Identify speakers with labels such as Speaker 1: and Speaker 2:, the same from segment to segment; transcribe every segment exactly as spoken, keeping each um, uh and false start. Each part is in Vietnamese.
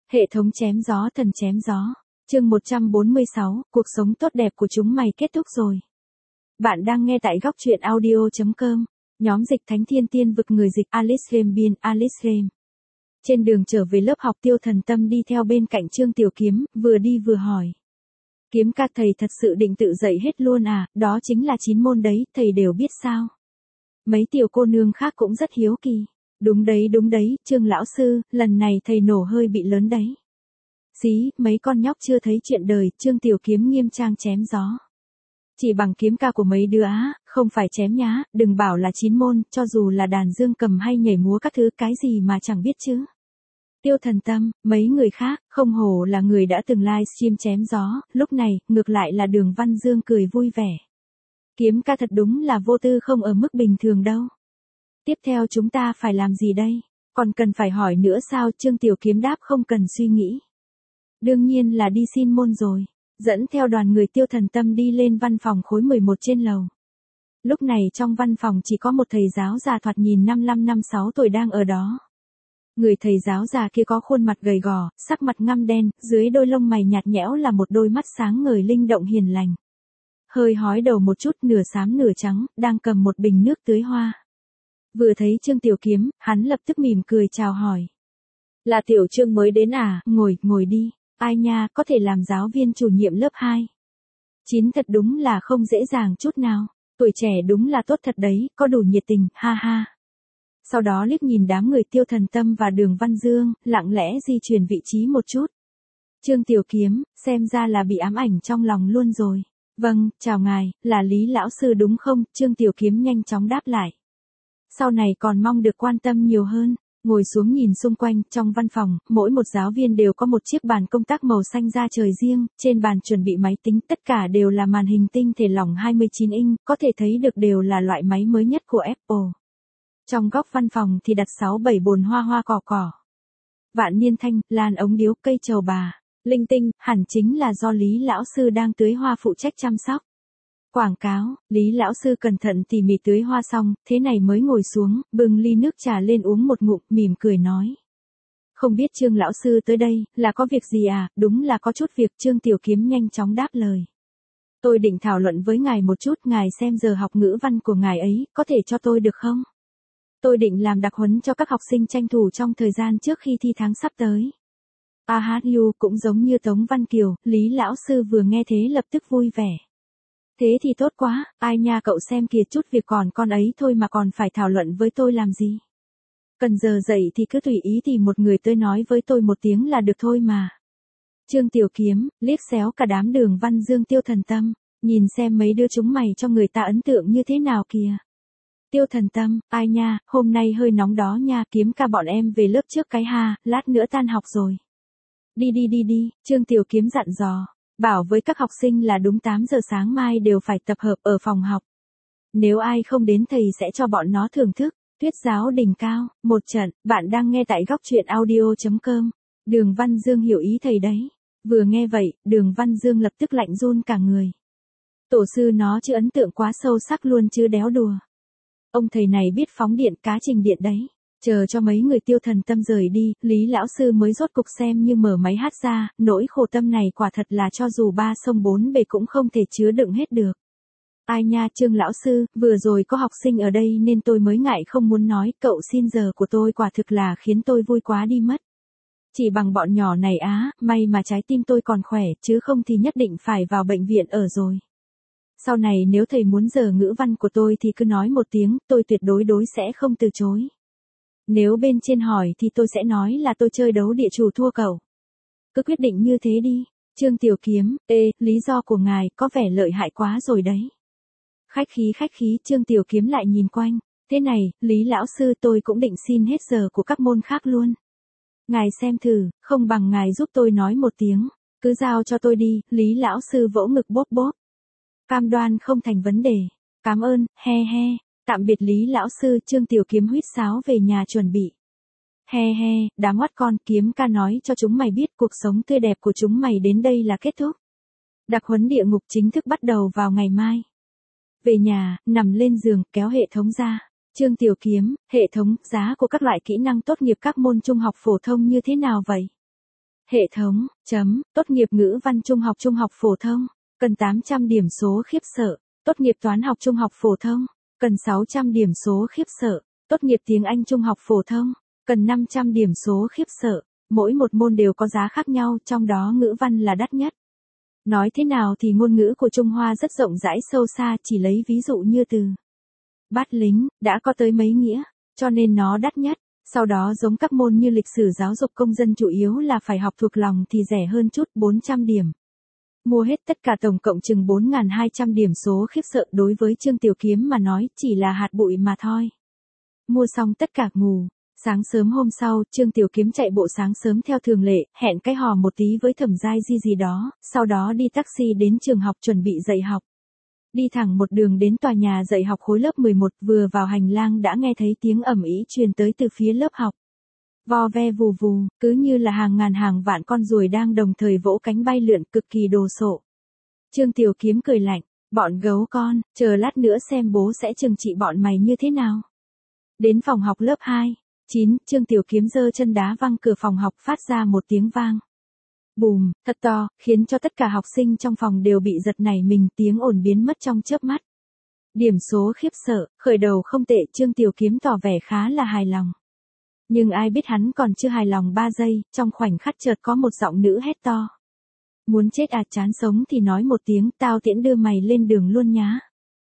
Speaker 1: Hệ thống chém gió thần chém gió. Chương một trăm bốn mươi sáu, cuộc sống tốt đẹp của chúng mày kết thúc rồi. Bạn đang nghe tại góc truyện audio chấm com. Nhóm dịch Thánh Thiên Tiên vực người dịch Alice Rem biên Alice Rem. Trên đường trở về lớp học Tiêu Thần Tâm đi theo bên cạnh Trương Tiểu Kiếm, vừa đi vừa hỏi. Kiếm ca, thầy thật sự định tự dạy hết luôn à, đó chính là chín môn đấy, thầy đều biết sao? Mấy tiểu cô nương khác cũng rất hiếu kỳ. Đúng đấy đúng đấy, Trương lão sư, lần này thầy nổ hơi bị lớn đấy. Xí, mấy con nhóc chưa thấy chuyện đời, Trương Tiểu Kiếm nghiêm trang chém gió. Chỉ bằng kiếm ca của mấy đứa á, không phải chém nhá, đừng bảo là chín môn, cho dù là đàn dương cầm hay nhảy múa các thứ cái gì mà chẳng biết chứ. Tiêu Thần Tâm, mấy người khác, không hổ là người đã từng livestream chém gió, lúc này, ngược lại là Đường Văn Dương cười vui vẻ. Kiếm ca thật đúng là vô tư không ở mức bình thường đâu. Tiếp theo chúng ta phải làm gì đây? Còn cần phải hỏi nữa sao? Trương Tiểu Kiếm đáp không cần suy nghĩ. Đương nhiên là đi xin môn rồi. Dẫn theo đoàn người Tiêu Thần Tâm đi lên văn phòng khối mười một trên lầu. Lúc này trong văn phòng chỉ có một thầy giáo già thoạt nhìn năm lăm năm sáu tuổi đang ở đó. Người thầy giáo già kia có khuôn mặt gầy gò, sắc mặt ngăm đen, dưới đôi lông mày nhạt nhẽo là một đôi mắt sáng ngời linh động hiền lành. Hơi hói đầu một chút, nửa xám nửa trắng, đang cầm một bình nước tưới hoa. Vừa thấy Trương Tiểu Kiếm, hắn lập tức mỉm cười chào hỏi. Là Tiểu Trương mới đến à, ngồi, ngồi đi. Ai nha, có thể làm giáo viên chủ nhiệm lớp hai. Chín thật đúng là không dễ dàng chút nào. Tuổi trẻ đúng là tốt thật đấy, có đủ nhiệt tình, ha ha. Sau đó liếc nhìn đám người Tiêu Thần Tâm và Đường Văn Dương, lặng lẽ di chuyển vị trí một chút. Trương Tiểu Kiếm, xem ra là bị ám ảnh trong lòng luôn rồi. Vâng, chào ngài, là Lý lão sư đúng không? Trương Tiểu Kiếm nhanh chóng đáp lại. Sau này còn mong được quan tâm nhiều hơn. Ngồi xuống nhìn xung quanh, trong văn phòng, mỗi một giáo viên đều có một chiếc bàn công tác màu xanh da trời riêng, trên bàn chuẩn bị máy tính, tất cả đều là màn hình tinh thể lỏng hai mươi chín inch, có thể thấy được đều là loại máy mới nhất của Apple. Trong góc văn phòng thì đặt sáu bảy bồn hoa hoa cỏ cỏ. Vạn niên thanh, lan ống điếu, cây trầu bà, linh tinh, hẳn chính là do Lý lão sư đang tưới hoa phụ trách chăm sóc. Quảng cáo, Lý lão sư cẩn thận tỉ mỉ tưới hoa xong, thế này mới ngồi xuống, bưng ly nước trà lên uống một ngụm, mỉm cười nói. Không biết Trương lão sư tới đây, là có việc gì à? Đúng là có chút việc. Trương Tiểu Kiếm nhanh chóng đáp lời. Tôi định thảo luận với ngài một chút, ngài xem giờ học ngữ văn của ngài ấy, có thể cho tôi được không? Tôi định làm đặc huấn cho các học sinh tranh thủ trong thời gian trước khi thi tháng sắp tới. A hát u cũng giống như Tống Văn Kiều, Lý lão sư vừa nghe thế lập tức vui vẻ. Thế thì tốt quá, ai nha cậu xem kìa, chút việc còn con ấy thôi mà còn phải thảo luận với tôi làm gì. Cần giờ dậy thì cứ tùy ý tìm một người tới nói với tôi một tiếng là được thôi mà. Trương Tiểu Kiếm, liếc xéo cả đám Đường Văn Dương Tiêu Thần Tâm, nhìn xem mấy đứa chúng mày cho người ta ấn tượng như thế nào kìa. Tiêu Thần Tâm, ai nha, hôm nay hơi nóng đó nha, Kiếm ca bọn em về lớp trước cái ha, lát nữa tan học rồi. Đi đi đi đi, Trương Tiểu Kiếm dặn dò. Bảo với các học sinh là đúng tám giờ sáng mai đều phải tập hợp ở phòng học. Nếu ai không đến thầy sẽ cho bọn nó thưởng thức, thuyết giáo đỉnh cao, một trận. Bạn đang nghe tại góc truyện audio chấm com. Đường Văn Dương hiểu ý thầy đấy. Vừa nghe vậy, Đường Văn Dương lập tức lạnh run cả người. Tổ sư nó chứ ấn tượng quá sâu sắc luôn chứ đéo đùa. Ông thầy này biết phóng điện cá trình điện đấy. Chờ cho mấy người Tiêu Thần Tâm rời đi, Lý lão sư mới rốt cục xem như mở máy hát ra, nỗi khổ tâm này quả thật là cho dù ba sông bốn bể cũng không thể chứa đựng hết được. Ai nha Trương lão sư, vừa rồi có học sinh ở đây nên tôi mới ngại không muốn nói, cậu xin giờ của tôi quả thực là khiến tôi vui quá đi mất. Chỉ bằng bọn nhỏ này á, may mà trái tim tôi còn khỏe, chứ không thì nhất định phải vào bệnh viện ở rồi. Sau này nếu thầy muốn giờ ngữ văn của tôi thì cứ nói một tiếng, tôi tuyệt đối đối sẽ không từ chối. Nếu bên trên hỏi thì tôi sẽ nói là tôi chơi đấu địa chủ thua cậu. Cứ quyết định như thế đi. Trương Tiểu Kiếm, ê, lý do của ngài có vẻ lợi hại quá rồi đấy. Khách khí khách khí, Trương Tiểu Kiếm lại nhìn quanh. Thế này, Lý lão sư tôi cũng định xin hết giờ của các môn khác luôn. Ngài xem thử, không bằng ngài giúp tôi nói một tiếng. Cứ giao cho tôi đi, Lý lão sư vỗ ngực bóp bóp. Cam đoan không thành vấn đề. Cảm ơn, he he. Tạm biệt Lý lão sư. Trương Tiểu Kiếm huýt sáo về nhà chuẩn bị. He he, đám oắt con, Kiếm ca nói cho chúng mày biết cuộc sống tươi đẹp của chúng mày đến đây là kết thúc. Đặc huấn địa ngục chính thức bắt đầu vào ngày mai. Về nhà, nằm lên giường, kéo hệ thống ra. Trương Tiểu Kiếm, hệ thống, giá của các loại kỹ năng tốt nghiệp các môn trung học phổ thông như thế nào vậy? Hệ thống, chấm, tốt nghiệp ngữ văn trung học trung học phổ thông, cần tám trăm điểm số khiếp sợ. Tốt nghiệp toán học trung học phổ thông, cần sáu trăm điểm số khiếp sợ. Tốt nghiệp tiếng Anh trung học phổ thông, cần năm trăm điểm số khiếp sợ. Mỗi một môn đều có giá khác nhau, trong đó ngữ văn là đắt nhất. Nói thế nào thì ngôn ngữ của Trung Hoa rất rộng rãi sâu xa, chỉ lấy ví dụ như từ bát lính, đã có tới mấy nghĩa, cho nên nó đắt nhất. Sau đó giống các môn như lịch sử giáo dục công dân chủ yếu là phải học thuộc lòng thì rẻ hơn chút, bốn trăm điểm. Mua hết tất cả tổng cộng chừng bốn nghìn hai trăm điểm số khiếp sợ, đối với Trương Tiểu Kiếm mà nói chỉ là hạt bụi mà thôi. Mua xong tất cả ngủ. Sáng sớm hôm sau, Trương Tiểu Kiếm chạy bộ sáng sớm theo thường lệ, hẹn cái hò một tí với Thẩm Giai Di gì đó, sau đó đi taxi đến trường học chuẩn bị dạy học. Đi thẳng một đường đến tòa nhà dạy học khối lớp mười một, vừa vào hành lang đã nghe thấy tiếng ầm ĩ truyền tới từ phía lớp học. Vo ve vù vù, cứ như là hàng ngàn hàng vạn con ruồi đang đồng thời vỗ cánh bay lượn, cực kỳ đồ sộ. Trương Tiểu Kiếm cười lạnh, bọn gấu con, chờ lát nữa xem bố sẽ trừng trị bọn mày như thế nào. Đến phòng học lớp hai. chín, Trương Tiểu Kiếm giơ chân đá văng cửa phòng học, phát ra một tiếng vang. Bùm, thật to, khiến cho tất cả học sinh trong phòng đều bị giật nảy mình, tiếng ồn biến mất trong chớp mắt. Điểm số khiếp sợ, khởi đầu không tệ, Trương Tiểu Kiếm tỏ vẻ khá là hài lòng. Nhưng ai biết hắn còn chưa hài lòng ba giây, trong khoảnh khắc chợt có một giọng nữ hét to. Muốn chết à, chán sống thì nói một tiếng, tao tiễn đưa mày lên đường luôn nhá.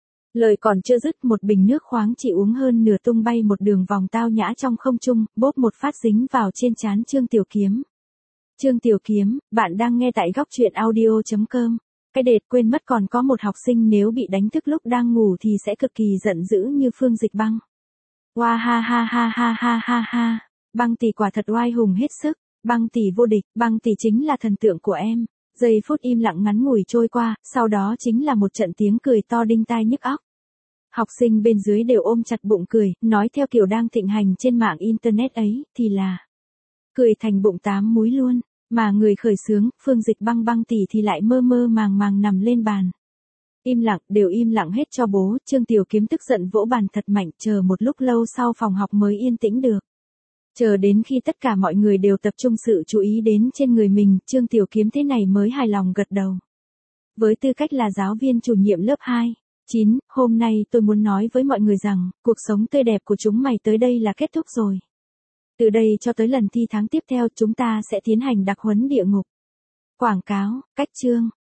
Speaker 1: Lời còn chưa dứt, một bình nước khoáng chỉ uống hơn nửa tung bay một đường vòng tao nhã trong không trung, bốp một phát dính vào trên trán Trương Tiểu Kiếm. Trương Tiểu Kiếm, bạn đang nghe tại góc truyện audio chấm com. Cái đệt quên mất còn có một học sinh nếu bị đánh thức lúc đang ngủ thì sẽ cực kỳ giận dữ như Phương Dịch Băng. Wow ha ha ha ha ha ha ha. Băng tỷ quả thật oai hùng hết sức. Băng tỷ vô địch, Băng tỷ chính là thần tượng của em. Giây phút im lặng ngắn ngủi trôi qua, sau đó chính là một trận tiếng cười to đinh tai nhức óc. Học sinh bên dưới đều ôm chặt bụng cười, nói theo kiểu đang thịnh hành trên mạng internet ấy, thì là cười thành bụng tám múi luôn, mà người khởi xướng, Phương Dịch Băng Băng tỷ thì lại mơ mơ màng màng nằm lên bàn. Im lặng, đều im lặng hết cho bố, Trương Tiểu Kiếm tức giận vỗ bàn thật mạnh, chờ một lúc lâu sau phòng học mới yên tĩnh được. Chờ đến khi tất cả mọi người đều tập trung sự chú ý đến trên người mình, Trương Tiểu Kiếm thế này mới hài lòng gật đầu. Với tư cách là giáo viên chủ nhiệm lớp hai. chín, hôm nay tôi muốn nói với mọi người rằng, cuộc sống tươi đẹp của chúng mày tới đây là kết thúc rồi. Từ đây cho tới lần thi tháng tiếp theo chúng ta sẽ tiến hành đặc huấn địa ngục. Quảng cáo, cách chương,